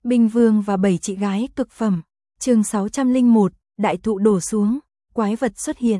Binh Vương và 7 chị gái cực phẩm. Chương 601, đại thụ đổ xuống, quái vật xuất hiện.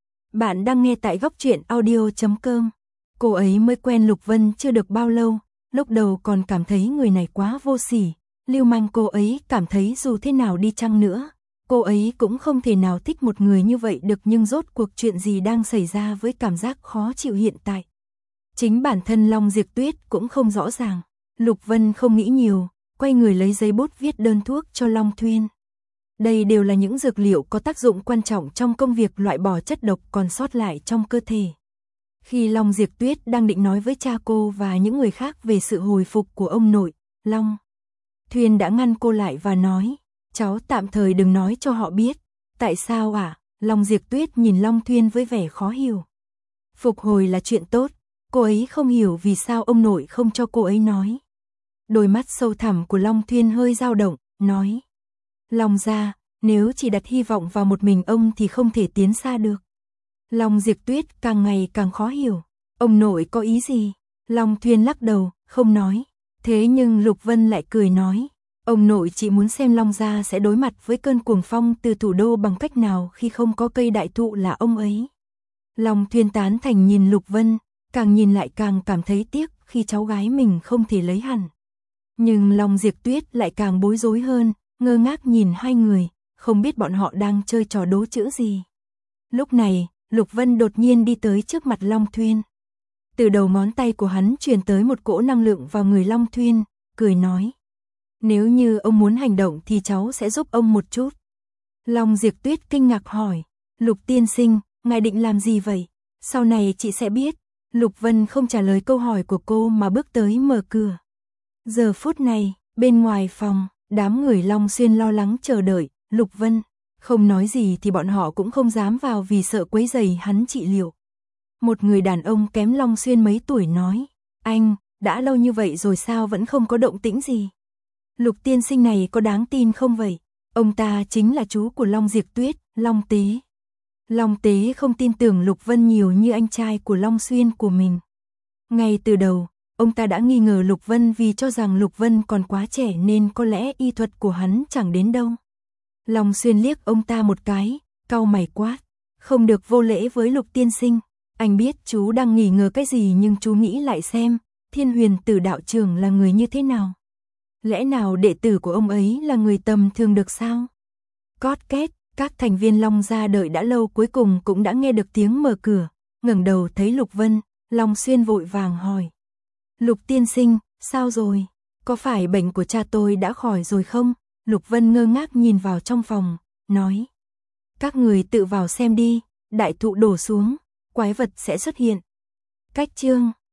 Bạn đang nghe tại Góc Truyện Audio.com. Cô ấy mới quen Lục Vân chưa được bao lâu, lúc đầu còn cảm thấy người này quá vô sỉ, lưu manh. Cô ấy cảm thấy dù thế nào đi chăng nữa, cô ấy cũng không thể nào thích một người như vậy được, nhưng rốt cuộc chuyện gì đang xảy ra với cảm giác khó chịu hiện tại. Chính bản thân Long Diệp Tuyết cũng không rõ ràng. Lục Vân không nghĩ nhiều, quay người lấy giấy bút viết đơn thuốc cho Long Thuyên. Đây đều là những dược liệu có tác dụng quan trọng trong công việc loại bỏ chất độc còn sót lại trong cơ thể. Khi Long Diệp Tuyết đang định nói với cha cô và những người khác về sự hồi phục của ông nội, Long Thuyên đã ngăn cô lại và nói, cháu tạm thời đừng nói cho họ biết. Tại sao ạ? Long Diệp Tuyết nhìn Long Thuyên với vẻ khó hiểu. Phục hồi là chuyện tốt, cô ấy không hiểu vì sao ông nội không cho cô ấy nói. Đôi mắt sâu thẳm của Long Thuyên hơi dao động, nói, Long gia, nếu chỉ đặt hy vọng vào một mình ông thì không thể tiến xa được. Long Diệp Tuyết càng ngày càng khó hiểu, ông nội có ý gì? Long Thuyên lắc đầu, không nói. Thế nhưng Lục Vân lại cười nói, ông nội chỉ muốn xem Long gia sẽ đối mặt với cơn cuồng phong từ thủ đô bằng cách nào khi không có cây đại thụ là ông ấy. Long Thuyên tán thành nhìn Lục Vân, càng nhìn lại càng cảm thấy tiếc khi cháu gái mình không thể lấy hẳn. Nhưng Long Diệp Tuyết lại càng bối rối hơn, ngơ ngác nhìn hai người, không biết bọn họ đang chơi trò đố chữ gì. Lúc này, Lục Vân đột nhiên đi tới trước mặt Long Thuyên. Từ đầu ngón tay của hắn truyền tới một cỗ năng lượng vào người Long Thuyên, cười nói, nếu như ông muốn hành động thì cháu sẽ giúp ông một chút. Long Diệp Tuyết kinh ngạc hỏi, Lục tiên sinh, ngài định làm gì vậy? Sau này chị sẽ biết. Lục Vân không trả lời câu hỏi của cô mà bước tới mở cửa. Giờ phút này, bên ngoài phòng, đám người Long Xuyên lo lắng chờ đợi. Lục Vân không nói gì thì bọn họ cũng không dám vào vì sợ quấy rầy hắn trị liệu. Một người đàn ông kém Long Xuyên mấy tuổi nói, anh, đã lâu như vậy rồi sao vẫn không có động tĩnh gì? Lục tiên sinh này có đáng tin không vậy? Ông ta chính là chú của Long Diệp Tuyết, Long Tế. Long Tế không tin tưởng Lục Vân nhiều như anh trai của Long Xuyên của mình. Ngay từ đầu, ông ta đã nghi ngờ Lục Vân vì cho rằng Lục Vân còn quá trẻ nên có lẽ y thuật của hắn chẳng đến đâu. Long Xuyên liếc ông ta một cái, cau mày quát, không được vô lễ với Lục tiên sinh. Anh biết chú đang nghi ngờ cái gì nhưng chú nghĩ lại xem, Thiên Huyền Tử đạo trưởng là người như thế nào? Lẽ nào đệ tử của ông ấy là người tầm thường được sao? Cót két, các thành viên Long gia đợi đã lâu cuối cùng cũng đã nghe được tiếng mở cửa, ngẩng đầu thấy Lục Vân, Long Xuyên vội vàng hỏi. Lục tiên sinh, sao rồi? Có phải bệnh của cha tôi đã khỏi rồi không? Lục Vân ngơ ngác nhìn vào trong phòng, nói. Các người tự vào xem đi, đại thụ đổ xuống, quái vật sẽ xuất hiện. Cách chương